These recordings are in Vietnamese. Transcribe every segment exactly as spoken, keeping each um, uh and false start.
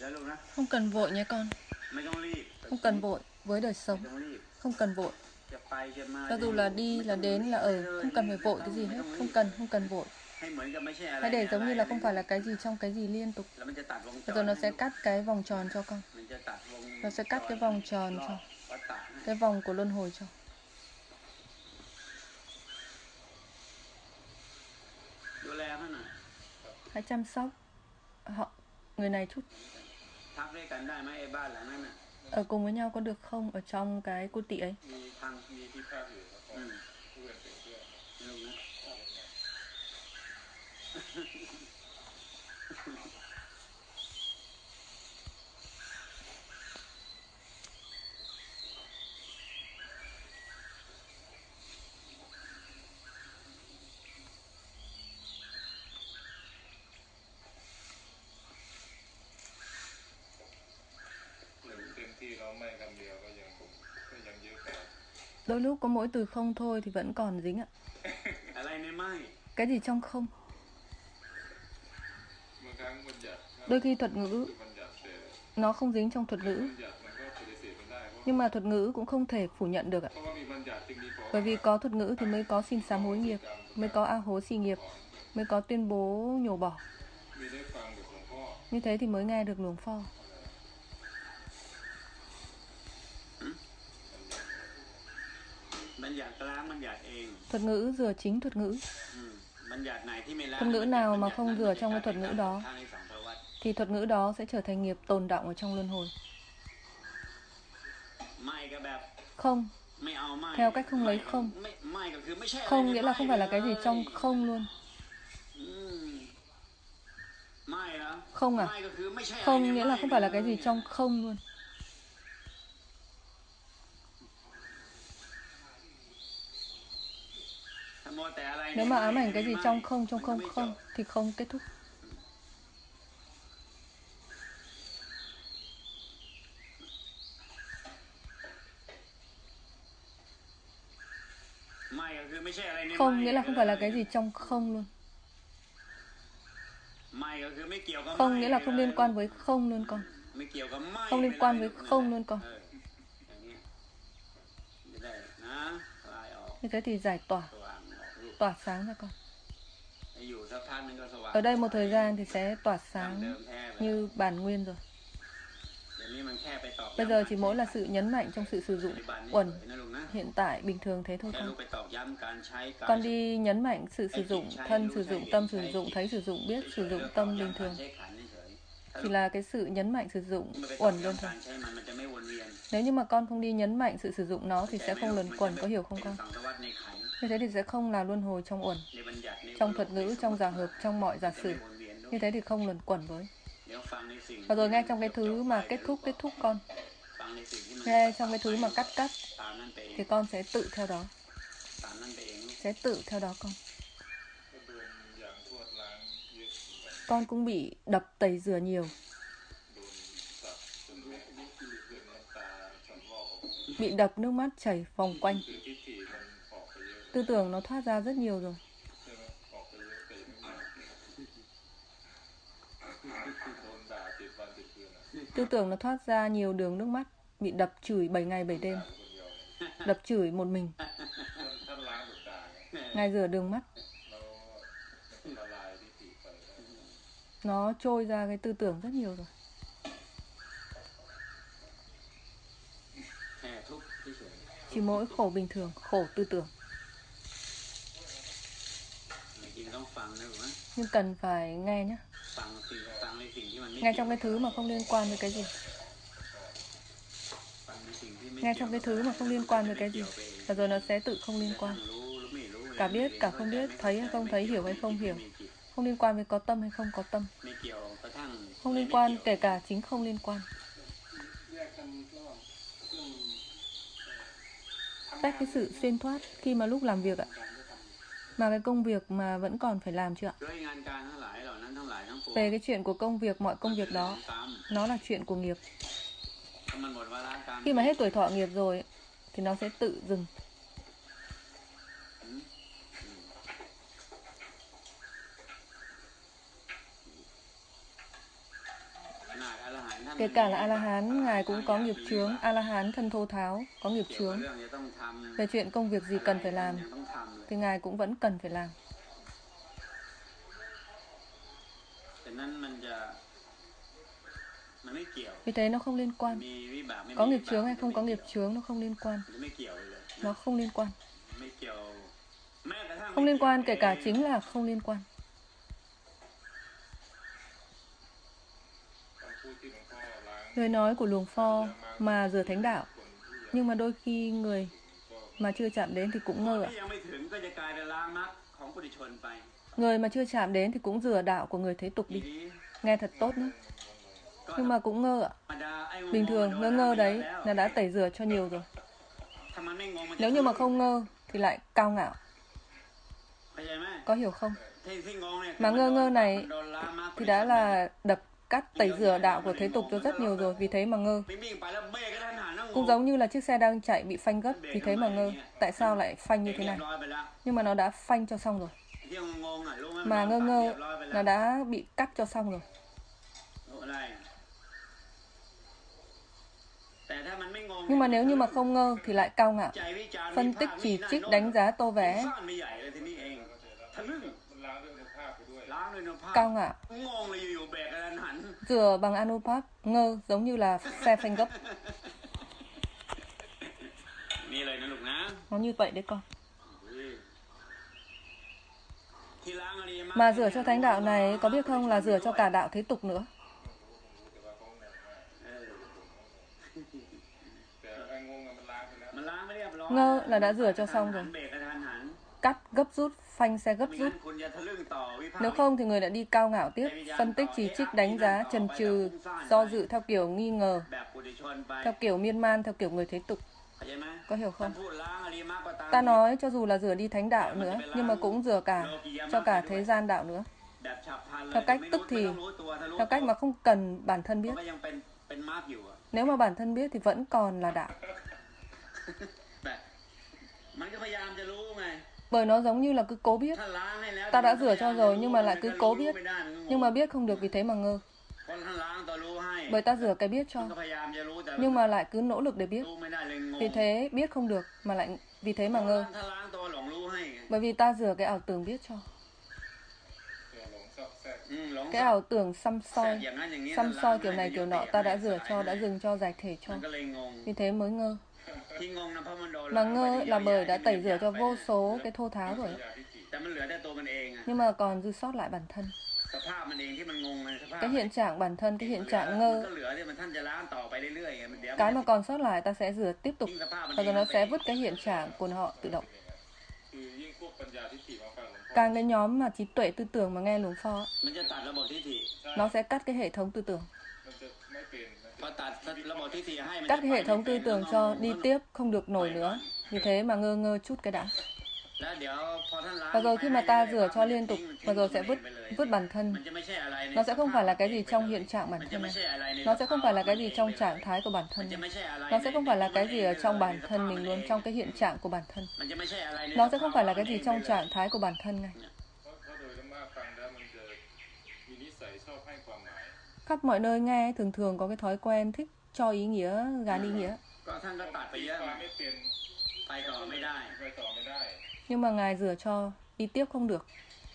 Không cần vội nhé con. Không cần vội với đời sống. Không cần vội. Cho dù là đi, là đến, là ở, không cần phải vội cái gì hết. Không cần, không cần vội. Hãy để giống như là không phải là cái gì trong cái gì liên tục. Bây giờ nó sẽ cắt cái vòng tròn cho con. Nó sẽ cắt cái vòng tròn cho. Cái vòng của luân hồi cho. Hãy chăm sóc họ, người này chút. Ở cùng với nhau có được không? Ở trong cái cô tị ấy. Đôi lúc có mỗi từ không thôi thì vẫn còn dính ạ. Cái gì trong không? Đôi khi thuật ngữ nó không dính trong thuật ngữ, nhưng mà thuật ngữ cũng không thể phủ nhận được ạ. Bởi vì có thuật ngữ thì mới có xin sám hối nghiệp, mới có a hố xì nghiệp, mới có tuyên bố nhổ bỏ. Như thế thì mới nghe được luồng pho. Thuật ngữ rửa chính thuật ngữ. Thuật ngữ nào mà không rửa trong cái thuật ngữ đó thì thuật ngữ đó sẽ trở thành nghiệp tồn đọng ở trong luân hồi. Không, theo cách không lấy không. Không nghĩa là không phải là cái gì trong không luôn. Không à? Không nghĩa là không phải là cái gì trong không luôn. Nếu mà ám ảnh cái gì trong không, trong không không thì không kết thúc. Không nghĩa là không phải là cái gì trong không luôn. Không nghĩa là không liên quan với không luôn con. Không liên quan với không luôn con. Như thế thì giải tỏa, tỏa sáng ra con. Ở đây một thời gian thì sẽ tỏa sáng như bản nguyên rồi. Bây giờ chỉ mỗi là sự nhấn mạnh trong sự sử dụng uẩn hiện tại bình thường thế thôi con. Con đi nhấn mạnh sự sử dụng thân, sử dụng tâm, sử dụng thấy, sử dụng biết, sử dụng tâm bình thường. Chỉ là cái sự nhấn mạnh sử dụng uẩn luôn thôi. Nếu như mà con không đi nhấn mạnh sự sử dụng nó thì sẽ không luẩn quẩn, có hiểu không con? Như thế thì sẽ không là luân hồi trong uẩn, trong thuật ngữ, trong giả hợp, trong mọi giả sử. Như thế thì không luẩn quẩn với. Và rồi nghe trong cái thứ mà kết thúc, kết thúc con. Nghe trong cái thứ mà cắt cắt thì con sẽ tự theo đó. Sẽ tự theo đó con. Con cũng bị đập tẩy rửa nhiều. Bị đập nước mắt chảy vòng quanh. Tư tưởng nó thoát ra rất nhiều rồi. Tư tưởng nó thoát ra nhiều đường nước mắt. Bị đập chửi bảy ngày bảy đêm. Đập chửi một mình. Ngài rửa đường mắt. Nó trôi ra cái tư tưởng rất nhiều rồi. Chỉ mỗi khổ bình thường, khổ tư tưởng. Nhưng cần phải nghe nhé. Nghe trong cái thứ mà không liên quan với cái gì. Nghe trong cái thứ mà không liên quan với cái gì. Và rồi nó sẽ tự không liên quan. Cả biết, cả không biết, thấy hay không thấy, hiểu hay không hiểu. Không liên quan với có tâm hay không có tâm. Không liên quan, kể cả chính không liên quan. Tách cái sự xuyên thoát khi mà lúc làm việc ạ. Mà cái công việc mà vẫn còn phải làm chưa ạ? Về cái chuyện của công việc, mọi công việc đó, nó là chuyện của nghiệp. Khi mà hết tuổi thọ nghiệp rồi thì nó sẽ tự dừng. Kể cả là A-la-hán, Ngài cũng có nghiệp chướng. A-la-hán thân thô tháo, có nghiệp chướng. Về chuyện công việc gì cần phải làm, thì Ngài cũng vẫn cần phải làm. Vì thế nó không liên quan. Có nghiệp chướng hay không có nghiệp chướng, nó không liên quan. Nó không liên quan. Không liên quan, kể cả chính là không liên quan. Lời nói của Luồng Pho mà rửa thánh đạo, nhưng mà đôi khi người mà chưa chạm đến thì cũng ngơ ạ. Người mà chưa chạm đến thì cũng rửa đạo của người thế tục đi. Nghe thật tốt nữa. Nhưng mà cũng ngơ ạ. Bình thường ngơ ngơ đấy là đã tẩy rửa cho nhiều rồi. Nếu như mà không ngơ thì lại cao ngạo. Có hiểu không? Mà ngơ ngơ này thì đã là đập cắt tẩy rửa đạo của thế tục cho rất nhiều rồi, vì thế mà ngơ. Cũng giống như là chiếc xe đang chạy bị phanh gấp, vì thế mà ngơ. Tại sao lại phanh như thế này? Nhưng mà nó đã phanh cho xong rồi. Mà ngơ ngơ là đã bị cắt cho xong rồi. Nhưng mà nếu như mà không ngơ thì lại cao ngạo, phân tích, chỉ trích, đánh giá, tô vẽ, cao ngạo. Rửa bằng Anupap, ngơ giống như là xe phanh gấp. Nó như vậy đấy con. Mà rửa cho thánh đạo này, có biết không, là rửa cho cả đạo thế tục nữa. Ngơ là đã rửa cho xong rồi. Cắt, gấp rút, phanh xe gấp rút. Nếu không thì người đã đi cao ngạo tiếp, phân tích, chỉ trích, đánh giá, chần chừ, do dự theo kiểu nghi ngờ, theo kiểu miên man, theo kiểu người thế tục. Có hiểu không? Ta nói cho dù là rửa đi thánh đạo nữa, nhưng mà cũng rửa cả cho cả thế gian đạo nữa. Theo cách tức thì, theo cách mà không cần bản thân biết. Nếu mà bản thân biết thì vẫn còn là đạo. Bởi nó giống như là cứ cố biết. Ta đã rửa cho rồi nhưng mà lại cứ cố biết. Nhưng mà biết không được, vì thế mà ngơ. Bởi ta rửa cái biết cho, nhưng mà lại cứ nỗ lực để biết. Vì thế biết không được, mà lại vì thế mà ngơ. Bởi vì ta rửa cái ảo tưởng biết cho. Cái ảo tưởng xăm soi, xăm soi kiểu này kiểu nọ, ta đã rửa cho, đã dừng cho, giải thể cho. Vì thế mới ngơ. Mà ngơ là bởi đã tẩy rửa cho vô số cái thô tháo rồi. Nhưng mà còn dư sót lại bản thân. Cái hiện trạng bản thân, cái hiện trạng ngơ, cái mà còn sót lại ta sẽ rửa tiếp tục. Và rồi nó sẽ vứt cái hiện trạng của họ tự động. Càng cái nhóm mà trí tuệ tư tưởng mà nghe Luồng Pho, nó sẽ cắt cái hệ thống tư tưởng. Cắt cái hệ thống tư tưởng cho đi tiếp không được nổi nữa. Vì thế mà ngơ ngơ chút cái đã. Và rồi khi mà ta rửa cho liên tục, và rồi sẽ vứt vứt bản thân. Nó sẽ không phải là cái gì trong hiện trạng bản thân này. Nó sẽ không phải là cái gì trong trạng thái của bản thân này. Nó sẽ không phải là cái gì ở trong bản thân mình luôn, trong cái hiện trạng của bản thân. Nó sẽ không phải là cái gì trong trạng thái của bản thân này. Khắp mọi nơi nghe thường thường có cái thói quen thích cho ý nghĩa, gán ý nghĩa. Nhưng mà Ngài rửa cho đi tiếp không được.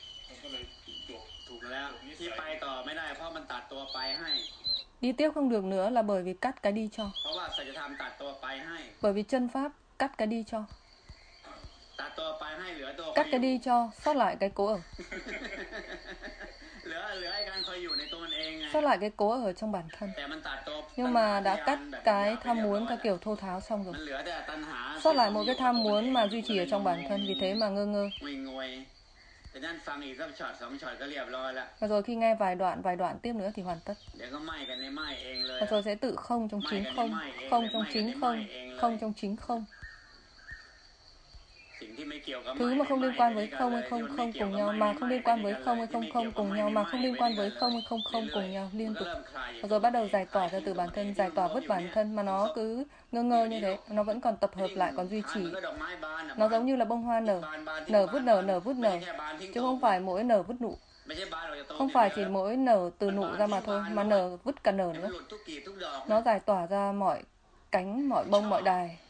Đi tiếp không được nữa là bởi vì cắt cái đi cho. Bởi vì chân pháp cắt cái đi cho. Cắt cái đi cho, sót lại cái cố ở. Sót lại cái cố ở trong bản thân. Nhưng mà đã cắt cái tham muốn theo kiểu thô tháo xong rồi. Sót lại một cái tham muốn mà duy trì ở trong bản thân, vì thế mà ngơ ngơ. Và rồi khi nghe vài đoạn, vài đoạn tiếp nữa thì hoàn tất. Và rồi sẽ tự không trong chính không, không trong chính không, không trong chính không. Thứ mà không liên quan với không hay không không cùng nhau, mà không liên quan với không hay không không cùng nhau, mà không liên quan với không hay không không cùng nhau liên tục. Và rồi bắt đầu giải tỏa ra từ bản thân, giải tỏa vứt bản thân, mà nó cứ ngơ ngơ như thế, nó vẫn còn tập hợp lại, còn duy trì. Nó giống như là bông hoa nở, nở vứt nở, nở vứt nở, chứ không phải mỗi nở vứt nụ. Không phải chỉ mỗi nở từ nụ ra mà thôi, mà nở vứt cả nở nữa. Nó giải tỏa ra mọi cánh, mọi bông, mọi đài.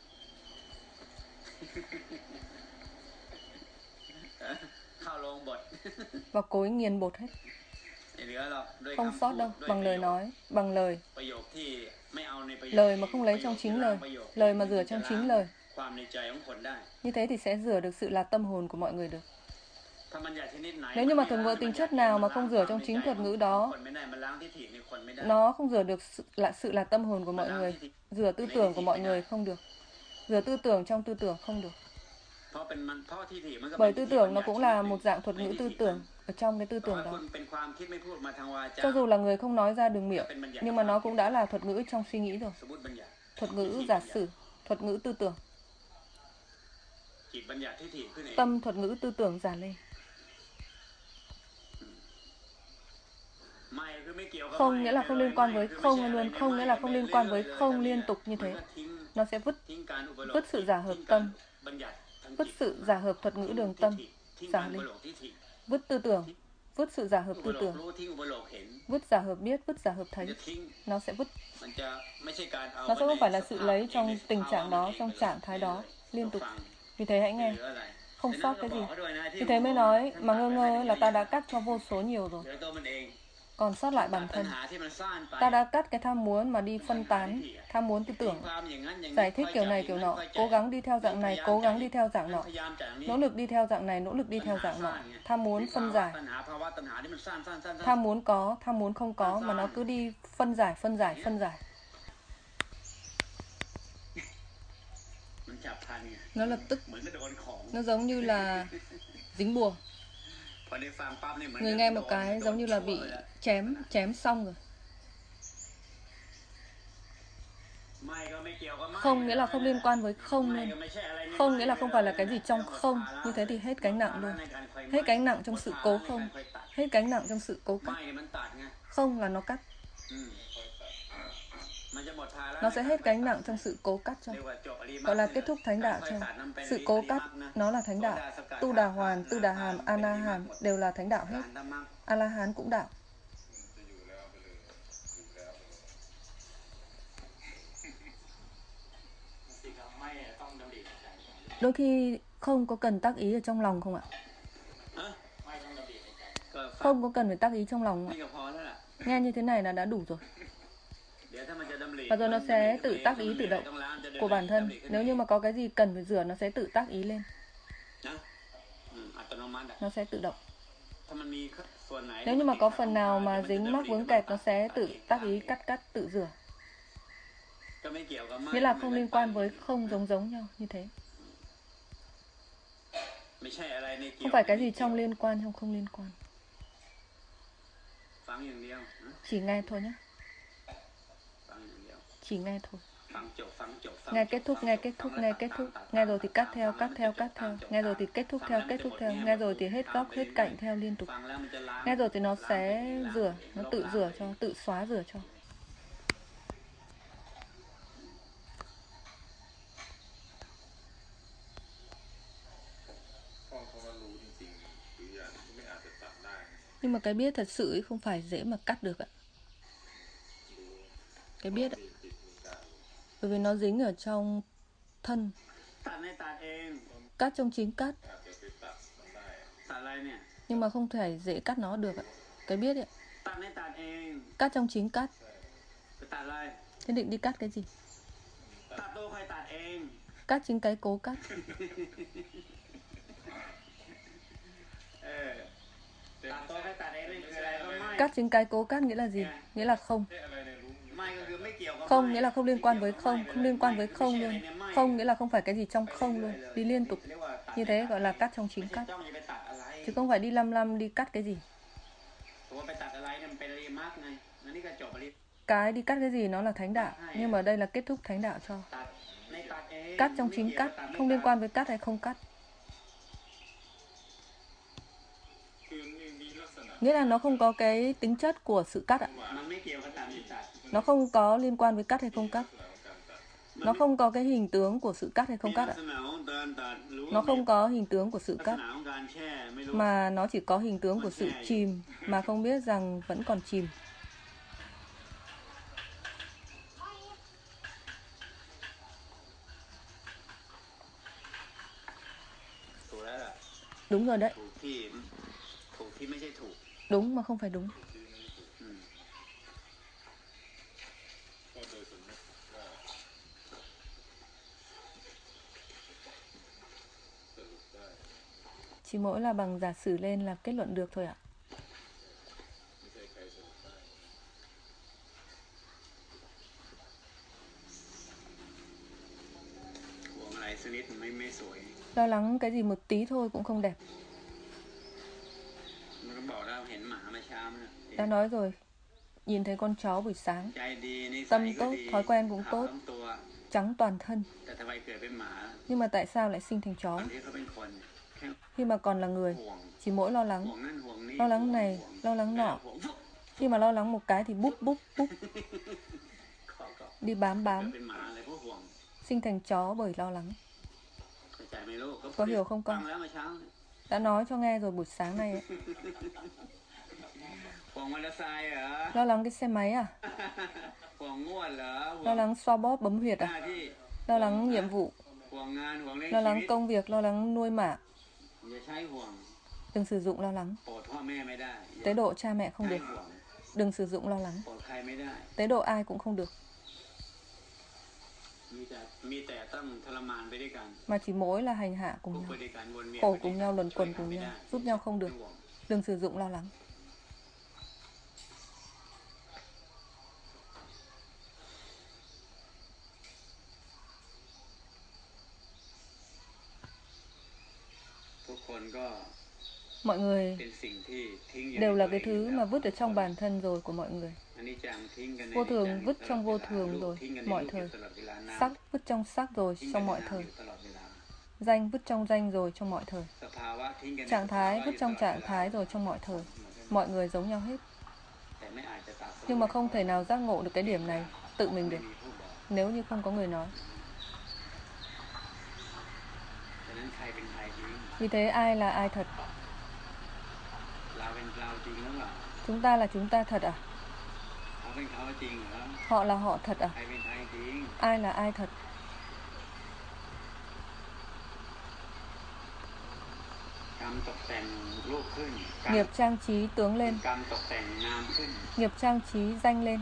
Và cối nghiền bột hết. Không sót đâu, bằng lời nói, bằng lời. Lời mà không lấy trong chính lời, lời mà rửa trong chính lời. Như thế thì sẽ rửa được sự là tâm hồn của mọi người được. Nếu như mà thuật ngữ tính chất nào mà không rửa trong chính thuật ngữ đó, nó không rửa được sự là, sự là tâm hồn của mọi người. Rửa tư tưởng của mọi người không được. Rửa tư tưởng trong tư tưởng không được. Bởi tư tưởng nó cũng là một dạng thuật ngữ tư tưởng ở trong cái tư tưởng đó. Cho dù là người không nói ra đường miệng, nhưng mà nó cũng đã là thuật ngữ trong suy nghĩ rồi. Thuật ngữ giả sử, thuật ngữ tư tưởng. Tâm thuật ngữ tư tưởng giả lên. Không nghĩa là không liên quan với không hay luôn, không nghĩa là không liên quan với không liên tục như thế. Nó sẽ vứt vứt sự giả hợp tâm, vứt sự giả hợp thuật ngữ đường tâm, giả lên. Vứt tư tưởng, vứt sự giả hợp tư tưởng, vứt giả hợp biết, vứt giả hợp thấy. Nó sẽ vứt. Nó sẽ không phải là sự lấy trong tình trạng đó, trong trạng thái đó, liên tục. Vì thế hãy nghe, không sót cái gì. Vì thế mới nói, mà ngơ ngơ là ta đã cắt cho vô số nhiều rồi. Còn sót lại bản thân. Ta đã cắt cái tham muốn mà đi phân tán, tham muốn tư tưởng, giải thích kiểu này kiểu nọ, cố gắng đi theo dạng này, cố gắng đi theo dạng nọ, nỗ lực đi theo dạng này, nỗ lực đi theo dạng nọ, tham muốn phân giải, tham muốn có, tham muốn không có, mà nó cứ đi phân giải, phân giải, phân giải. Nó lập tức, nó giống như là dính bùa. Người nghe một cái giống như là bị chém, chém xong rồi. Không nghĩa là không liên quan với không luôn. Không nghĩa là không phải là cái gì trong không. Như thế thì hết gánh nặng luôn. Hết gánh nặng trong sự cố không. Hết gánh nặng trong sự cố cắt. Không là nó cắt. Nó sẽ hết gánh nặng trong sự cố cắt cho. Gọi là kết thúc thánh đạo cho. Sự cố cắt, nó là thánh đạo. Tu Đà Hoàn, Tu Đà Hàm, A La Hàm đều là thánh đạo hết. A La Hán cũng đạo. Đôi khi không có cần tác ý ở trong lòng không ạ? Không có cần phải tác ý trong lòng không ạ? Nghe như thế này là đã đủ rồi. Và rồi nó sẽ tự tác ý tự động của bản thân. Nếu như mà có cái gì cần phải rửa, nó sẽ tự tác ý lên. Nó sẽ tự động. Nếu như mà có phần nào mà dính mắc vướng kẹt, nó sẽ tự tác ý cắt cắt tự rửa. Nghĩa là không liên quan với không giống giống nhau như thế. Không phải cái gì trong liên quan, trong không liên quan. Chỉ nghe thôi nhé. Chỉ nghe thôi. Nghe kết thúc, nghe kết thúc, nghe kết thúc. Nghe rồi thì cắt theo, cắt theo, cắt theo. Nghe rồi thì kết thúc theo, kết thúc theo. Nghe rồi thì hết góc, hết cạnh theo liên tục. Nghe rồi thì nó sẽ rửa, nó tự rửa cho, tự xóa rửa cho. Nhưng mà cái biết thật sự ấy không phải dễ mà cắt được ạ. Cái biết ạ. Bởi vì nó dính ở trong thân. Cắt trong chính cắt. Nhưng mà không thể dễ cắt nó được ạ. Cái biết ạ. Cắt trong chính cắt. Thế định đi cắt cái gì? Cắt chính cái cố cắt. Cắt chính cái cố cắt nghĩa là gì? Nghĩa là không. Không nghĩa là không liên quan với không. Không liên quan với không luôn. Không nghĩa là không phải cái gì trong không luôn. Đi liên tục. Như thế gọi là cắt trong chính cắt. Chứ không phải đi lăm lăm đi cắt cái gì. Cái đi cắt cái gì nó là thánh đạo. Nhưng mà đây là kết thúc thánh đạo cho. Cắt trong chính cắt. Không liên quan với cắt hay không cắt. Nghĩa là nó không có cái tính chất của sự cắt ạ. Nó không có liên quan với cắt hay không cắt. Nó không có cái hình tướng của sự cắt hay không cắt ạ. Nó không có hình tướng của sự cắt, mà nó chỉ có hình tướng của sự chìm, mà không biết rằng vẫn còn chìm. Đúng rồi đấy. Đúng mà không phải đúng. Chỉ mỗi là bằng giả sử lên là kết luận được thôi ạ. Lo lắng cái gì một tí thôi cũng không đẹp. Đã nói rồi, nhìn thấy con chó buổi sáng, tâm tốt, thói quen cũng tốt, trắng toàn thân. Nhưng mà tại sao lại sinh thành chó? Khi mà còn là người, chỉ mỗi lo lắng. Lo lắng này, lo lắng nọ. Khi mà lo lắng một cái thì búp búp búp. Đi bám bám. Sinh thành chó bởi lo lắng. Có hiểu không con? Đã nói cho nghe rồi buổi sáng này ấy. Lo lắng cái xe máy à? Lo lắng xoa bóp bấm huyệt à? Lo lắng nhiệm vụ. Lo lắng công việc, lo lắng nuôi mả. Đừng sử dụng lo lắng. Tế độ cha mẹ không được. Đừng sử dụng lo lắng. Tế độ ai cũng không được. Mà chỉ mỗi là hành hạ cùng nhau, khổ cùng nhau, luẩn quẩn cùng nhau, giúp nhau không được. Đừng sử dụng lo lắng. Mọi người đều là cái thứ mà vứt ở trong bản thân rồi của mọi người. Vô thường vứt trong vô thường rồi, mọi thời. Sắc vứt trong sắc rồi, trong mọi thời. Danh vứt trong danh rồi, trong mọi thời. Trạng thái vứt trong trạng thái rồi, trong mọi thời. Mọi người giống nhau hết. Nhưng mà không thể nào giác ngộ được cái điểm này tự mình được, nếu như không có người nói. Vì thế ai là ai thật? Chúng ta là chúng ta thật à? Họ là họ thật à? Ai là ai thật? Nghiệp trang trí tướng lên. Nghiệp trang trí danh lên.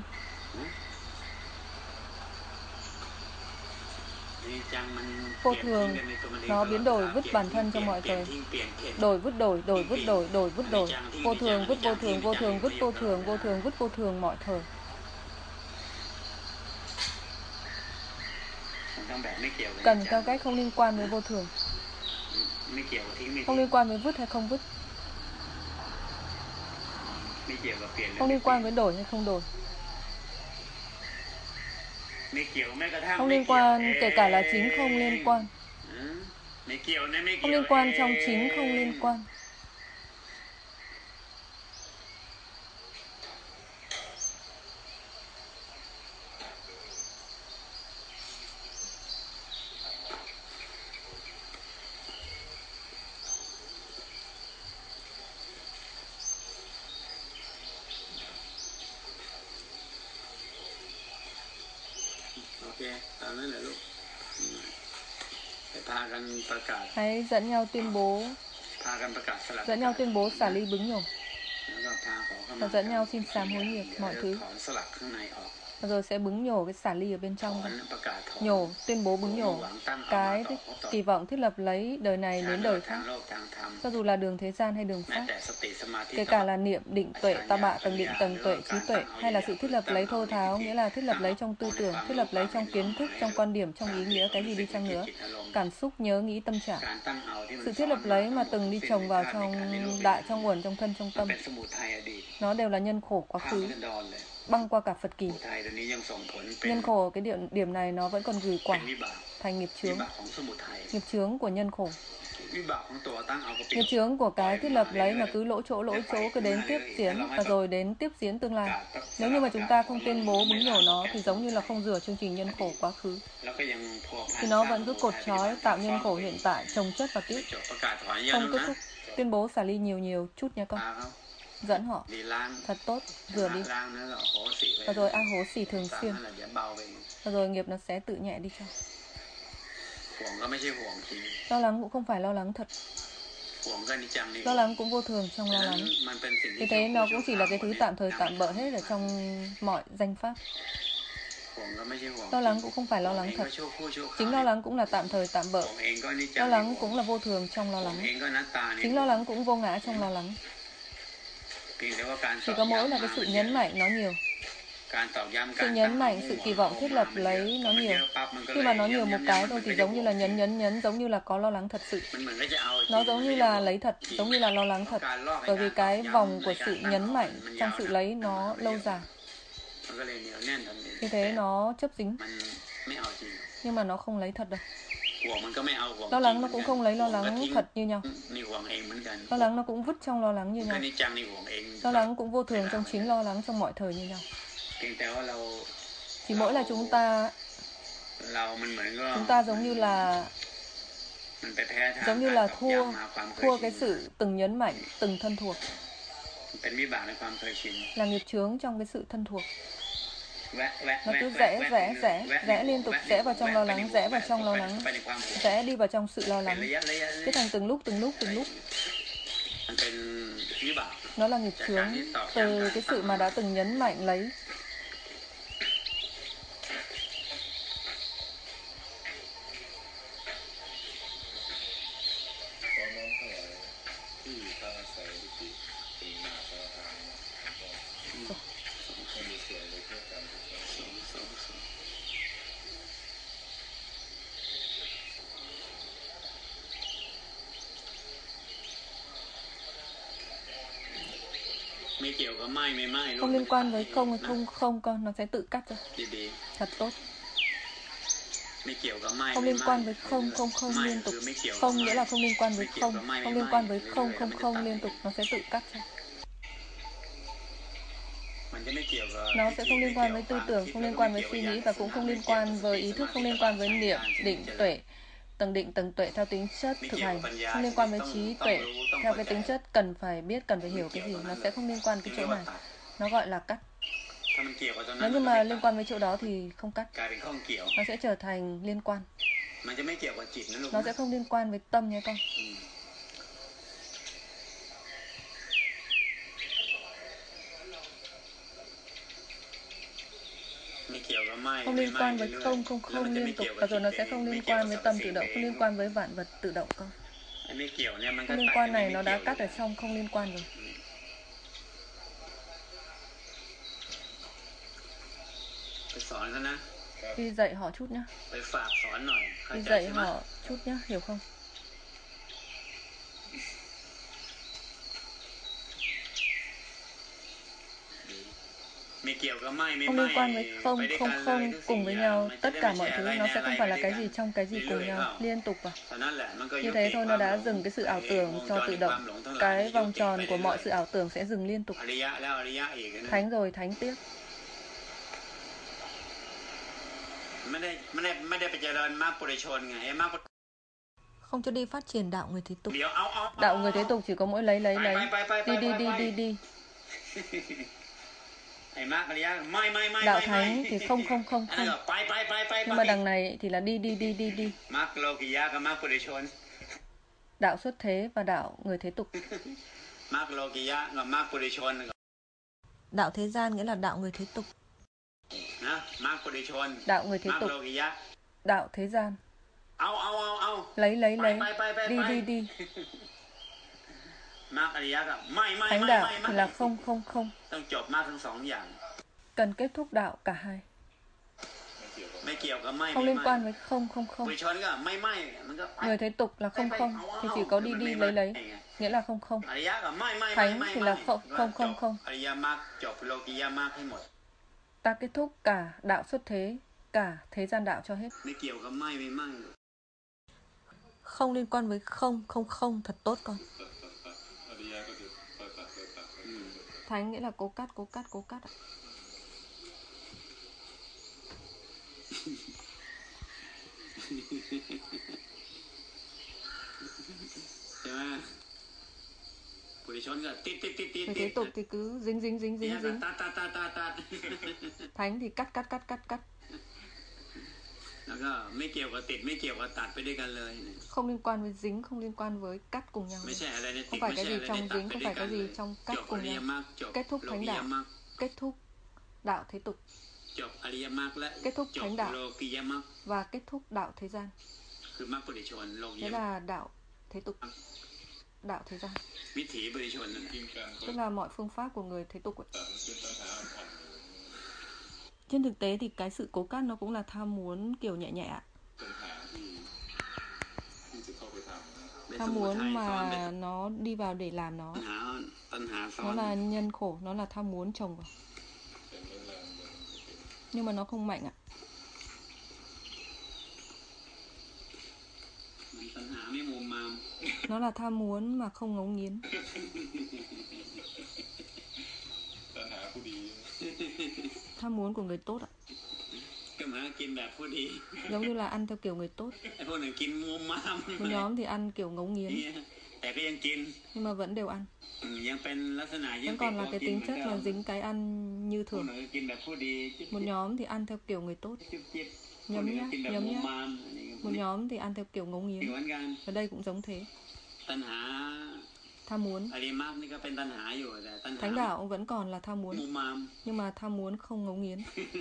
Vô thường, nó biến đổi vứt bản thân trong mọi thời. Đổi vứt đổi, đổi vứt đổi, đổi vứt đổi. Vô thường vứt vô thường, vô thường vứt vô thường, vô thường vứt vô thường mọi thời. Cần theo cách không liên quan với vô thường. Không liên quan với vứt hay không vứt. Không liên quan với đổi hay không đổi. Không liên quan kể cả là chính không liên quan. Không liên quan trong chính không liên quan. Hãy dẫn nhau tuyên bố dẫn nhau tuyên bố xả ly bứng nhổ, và dẫn nhau xin sám hối nghiệp mọi thứ, và rồi sẽ bứng nhổ cái xả ly ở bên trong. Nhổ, tuyên bố bứng nhổ cái kỳ vọng thiết lập lấy đời này đến đời khác, cho dù là đường thế gian hay đường pháp, kể cả là niệm, định, tuệ, ta bạ, tầng định, tầng tuệ, trí tuệ, hay là sự thiết lập lấy thô tháo, nghĩa là thiết lập lấy trong tư tưởng, thiết lập lấy trong kiến thức, trong quan điểm, trong ý nghĩa, cái gì đi chăng nữa, cảm xúc, nhớ, nghĩ, tâm trạng. Sự thiết lập lấy mà từng đi trồng vào trong đại, trong uẩn, trong thân, trong tâm, nó đều là nhân khổ quá khứ, băng qua cả Phật kỳ. Nhân khổ, cái điểm, điểm này nó vẫn còn gửi quả thành nghiệp chướng, nghiệp chướng của nhân khổ. Nghiệp chướng của cái thiết lập lấy mà cứ lỗ chỗ lỗ chỗ cứ đến tiếp diễn và rồi đến tiếp diễn tương lai. Nếu như mà chúng ta không tuyên bố bứng nhổ nó thì giống như là không rửa chương trình nhân khổ quá khứ, thì nó vẫn cứ cột trói tạo nhân khổ hiện tại, chồng chất và tiếp, không kết thúc. Tuyên bố xả ly nhiều nhiều chút nha con. Dẫn họ thật tốt, rửa đi, và rồi ăn hố xì thường xuyên, và rồi nghiệp nó sẽ tự nhẹ đi cho. Lo lắng cũng không phải lo lắng thật. Lo lắng cũng vô thường trong lo lắng. Vì thế nó cũng chỉ là cái thứ tạm thời tạm bợ hết ở trong mọi danh pháp. Lo lắng cũng không phải lo lắng thật. Chính lo lắng cũng là tạm thời tạm bợ. Lo lắng cũng là vô thường trong lo lắng. Chính lo lắng cũng vô ngã trong lo lắng. Chỉ có mỗi là cái sự nhấn mạnh nó nhiều. Sự nhấn mạnh, sự kỳ vọng thiết lập lấy nó nhiều. Khi mà nó nhiều một cái thôi thì giống như là nhấn nhấn nhấn, giống như là có lo lắng thật sự. Nó giống như là lấy thật, giống như là lo lắng thật. Bởi vì cái vòng của sự nhấn mạnh trong sự lấy nó lâu dài. Như thế nó chấp dính. Nhưng mà nó không lấy thật đâu. Lo lắng nó cũng không lấy lo lắng thật như nhau. Lo lắng nó cũng vứt trong lo lắng như nhau. Lo lắng cũng vô thường trong chính lo lắng trong mọi thời như nhau. Chỉ mỗi là chúng ta Chúng ta giống như là Giống như là thua Thua cái sự từng nhấn mạnh, từng thân thuộc. Là nghiệp chướng trong cái sự thân thuộc. Nó cứ rẽ, rẽ, rẽ Rẽ liên tục, rẽ vào trong lo lắng, rẽ vào trong lo lắng, rẽ đi vào trong sự lo lắng. Cái thành từng lúc, từng lúc, từng lúc. Nó là nghiệp chướng từ cái sự mà đã từng nhấn mạnh lấy. Không liên quan với không hay không không con, nó sẽ tự cắt ra. Thật tốt. Không liên quan với không không không liên tục. Không nghĩa là không liên quan với không. Không liên quan với không không không liên tục, nó sẽ tự cắt ra. Nó sẽ không liên quan với tư tưởng, không liên quan với suy nghĩ, và cũng không liên quan với ý thức, không liên quan với niệm, định, tuệ, tầng định, tầng tuệ theo tính chất thực hành, không liên quan với trí tuệ theo cái tính chất cần phải biết, cần phải hiểu cái gì. Nó sẽ không liên quan cái chỗ này. Nó gọi là cắt. Nếu như mà liên quan với chỗ đó thì không cắt. Nó sẽ trở thành liên quan. Nó sẽ không liên quan với tâm nha con. Không liên quan với không không không liên tục, và rồi nó sẽ không liên quan với tâm tự động, không liên quan với vạn vật tự động con. Không liên quan này nó đã cắt ở trong không liên quan rồi. Đi dạy họ chút nhá. Đi dạy họ chút nhá, hiểu không? Không liên quan với không, không, không cùng với nhau. Tất cả mọi thứ nó sẽ không phải là cái gì trong cái gì cùng nhau, liên tục vào. Như thế thôi nó đã dừng cái sự ảo tưởng cho tự động. Cái vòng tròn của mọi sự ảo tưởng sẽ dừng liên tục. Thánh rồi thánh tiếp. Không cho đi phát triển đạo người thế tục. Đạo người thế tục chỉ có mỗi lấy lấy lấy. Đi đi đi đi đi. Đạo thánh thì không không không không. Nhưng mà đằng này thì là đi đi đi đi đi. Đạo xuất thế và đạo người thế tục. Đạo thế gian nghĩa là đạo người thế tục. Đạo người thế tục. Đạo thế gian. Lấy lấy lấy. Đi đi đi. Thánh đạo thì là không không không. Cần kết thúc đạo cả hai. Không liên quan với không không không. Người thế tục là không không thì chỉ có đi đi lấy lấy, nghĩa là không không. Thánh thì là không không không không. Ta kết thúc cả đạo xuất thế, cả thế gian đạo cho hết. Không liên quan với không, không không, thật tốt con. Thánh nghĩa là cố cắt, cố cắt, cố cắt ạ. Người thế tục thì cứ dính dính dính dính dính. Thánh thì cắt cắt cắt cắt cắt. Không liên quan với dính, không liên quan với cắt cùng nhau. Không phải cái gì trong dính, không phải cái gì trong cắt cùng nhau. Kết thúc thánh đạo, kết thúc đạo thế tục, kết thúc thánh đạo và kết thúc đạo thế gian. Thế là đạo thế tục, đạo thế gian. Tức là mọi phương pháp của người thế tục ấy. Trên thực tế thì cái sự cố cắt nó cũng là tham muốn kiểu nhẹ nhẹ. Tham muốn mà nó đi vào để làm nó. Nó là nhân khổ, nó là tham muốn chồng vào. Nhưng mà nó không mạnh ạ. Nó là tham muốn mà không ngấu nghiến. Tham muốn của người tốt ạ. Giống như là ăn theo kiểu người tốt. Một nhóm thì ăn kiểu ngấu nghiến, nhưng mà vẫn đều ăn. Vẫn còn là cái tính chất là dính cái ăn như thường. Một nhóm thì ăn theo kiểu người tốt, nhấm nhá, nhấm nhá. Một nhóm thì ăn theo kiểu ngấu nghiến. Ở đây cũng giống thế. Tham muốn. Thánh đạo vẫn còn là tham muốn, nhưng mà tham muốn không ngấu nghiến.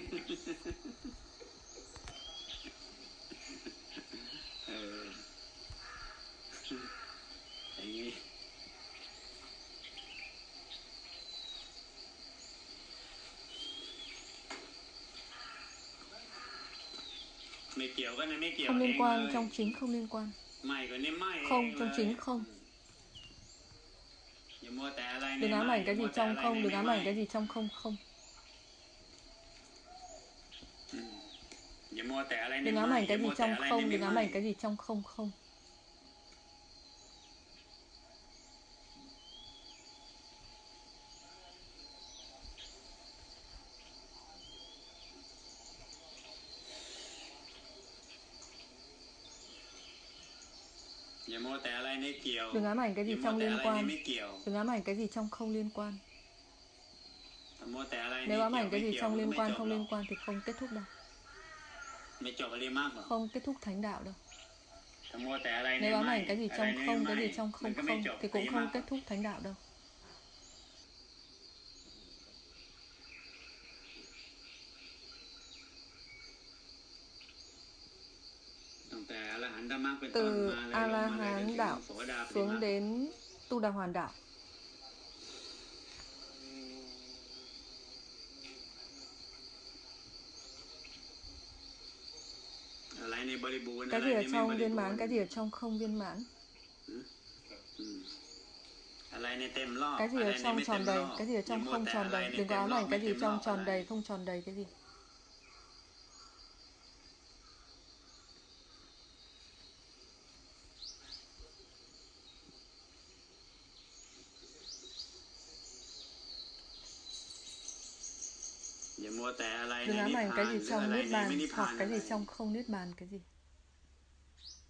Không liên quan trong chính không liên quan. Không trong chính không. Đừng ám ảnh cái gì trong không, đừng ám ảnh cái gì trong không không. Đừng ám ảnh cái gì trong không, đừng ám ảnh cái gì trong không không. Đừng ám ảnh cái gì trong liên quan, đừng ám ảnh cái gì trong không liên quan. Nếu ám ảnh cái gì trong liên quan không liên quan thì không kết thúc đâu. Không kết thúc thánh đạo đâu. Nếu ám ảnh cái gì trong không, cái gì trong không không thì cũng không kết thúc thánh đạo đâu. Từ A-la-hán đạo xuống đến Tu Đà Hoàn đạo. Cái gì ở trong viên mãn, cái gì ở trong không viên mãn. Cái gì ở trong tròn đầy, cái gì ở trong không tròn đầy. Đừng có ám ảnh cái gì trong tròn đầy, không tròn đầy cái gì. Đừng ám ảnh cái gì trong niết bàn hoặc cái gì trong không niết bàn cái gì.